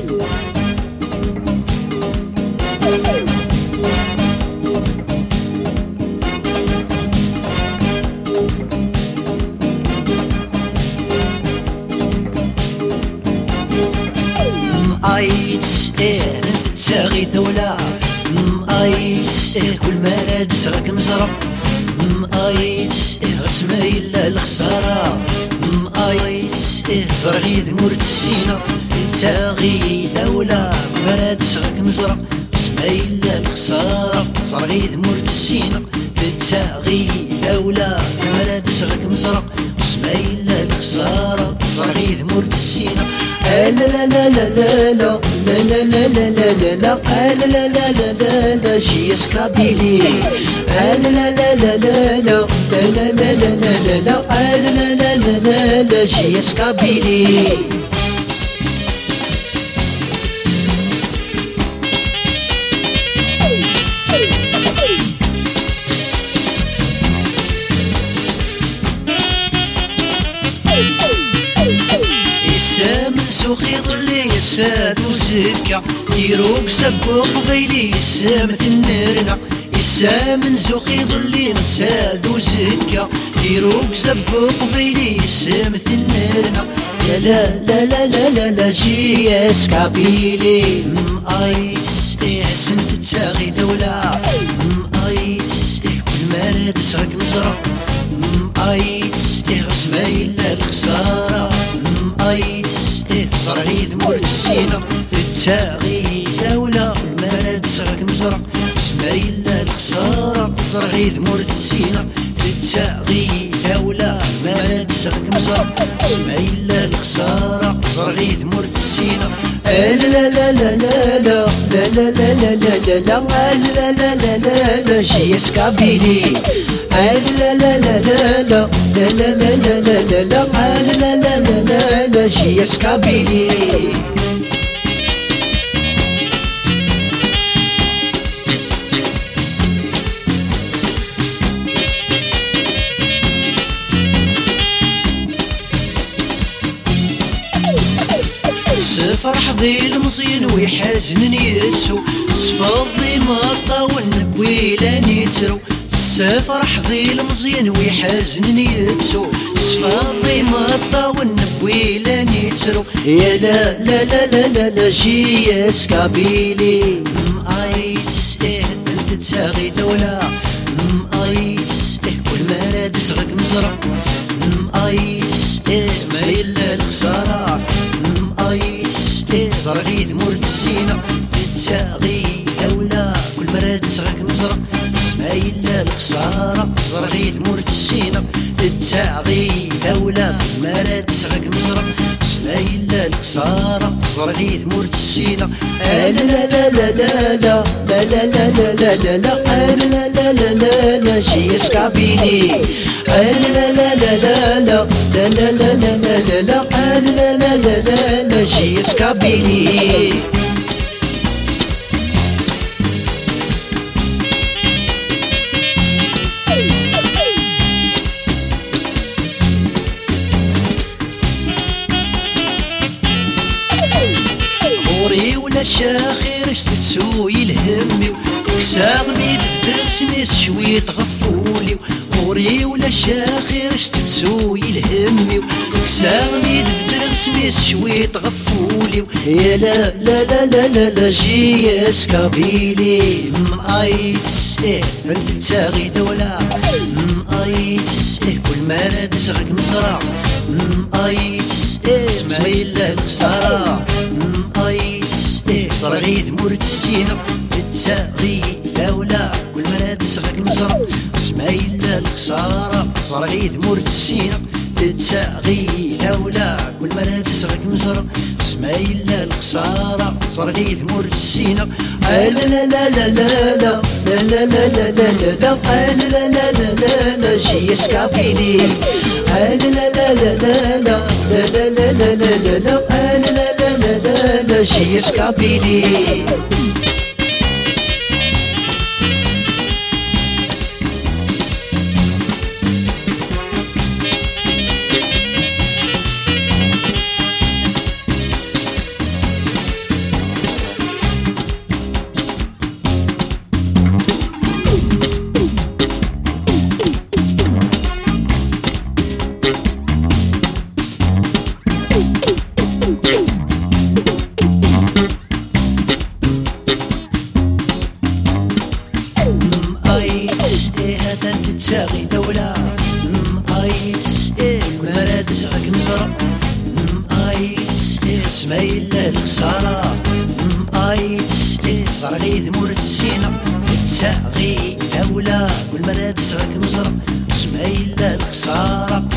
ايتش تاغي ثولا ايتش كل ما راد سغك مزرق ايتش غسما إلا الخسارة ايتش زرغي ذمور تسينا تاغي ثولا ما راد سغك مزرق غسما إلا الخسارة زرغي ذمور تسينا تاغي ثولا ما راد سغك مزرق غسما إلا الخسارة زرغي ذمور تسينا لا لا لا لا لا لا لا لا لا لا لا لا لا لا لا جي سكابيلي لا لا لا لا لا لا لا لا لا لا لا لا لا لا جي سكابيلي سوخي ظلي يساد وزكا ديروك سبو قبيلي يسامث النرنا يسامن زوخي ظلي يساد وزكا ديروك سبو قبيلي يسامث النرنا لا لا لا لا لا لا جي اسكابيلي ايس احسن تتساغي دولة ايس كل ما راد سغك مزرع ايس غسما إلا الخسارة ايس زرعي ذمور تسينا تاغي ثولة ما راد سغك مزرع اسما إلا الخسارة زرعي ذمور تسينا تاغي ثولة ما راد سغك مزرع اسما إلا الخسارة زرعي ذمور تسينا لا لا لا لا لا لا لا لا لا لا لا لا لا لا لا جي سكابيلي لا لا لا لا لا لا لا لا لا لا لا لا لا لا جي سكابيلي فرح ذي المصين ويحزنني يسو صفر ذي مطا والنبويلة نيترو فرح ذي المصين ويحزنني يسو صفر ذي مطا والنبويلة نيترو يا لا لا لا لا لا لا جي اسكابيلي ايس انت تساغي دولة ايس كل ما راد سغك مزرع ايس ما إلا الخسارة ايس زرعي ذمور تسينا تاغي ثولة كل مراد سغك مزرع اسما إلا الخسارة زرعي ذمور تسينا تاغي ثولة مراد سغك مزرع اسما إلا الخسارة زرعي ذمور تسينا لا لا لا لا لا لا لا لا لا لا لا لا لا لا لا جي سكابيلي لا لا لا لا لا لا لا لا لا لا لا لا لا لا جي سكابيلي غوري ولا شاخير تسوي الهمي وكساغني بدر سميس شوية غفولي غوري ولا شاخير تسوي الهمي وكساغني بدر سميس شوية غفولي يا لا لا لا لا لا لا جي اسكابيلي ايس انت تاغي دولة ايس كل ما راد سغك مزرع ايس اسما إلا الخسارة ايس زرعي ذمور تسينا تاغي دولة كل ما راد سغك مزرع اسما إلا الخسارة زرعي ذمور تسينا تاغي دولة كل ما راد سغك مزرع اسما إلا الخسارة زرعي ذمور تسينا لا لا لا لا لا لا لا لا لا لا لا لا لا لا جي سكابيلي لا لا لا لا لا لا لا لا لا لا لا لا جي سكابيلي تساغي دولة ايس مراد سغك نزرة ايس سمايل الخسارة ايس زرغي ذمور السينة تساغي دولة كل مراد سغك نزرة سمايل الخسارة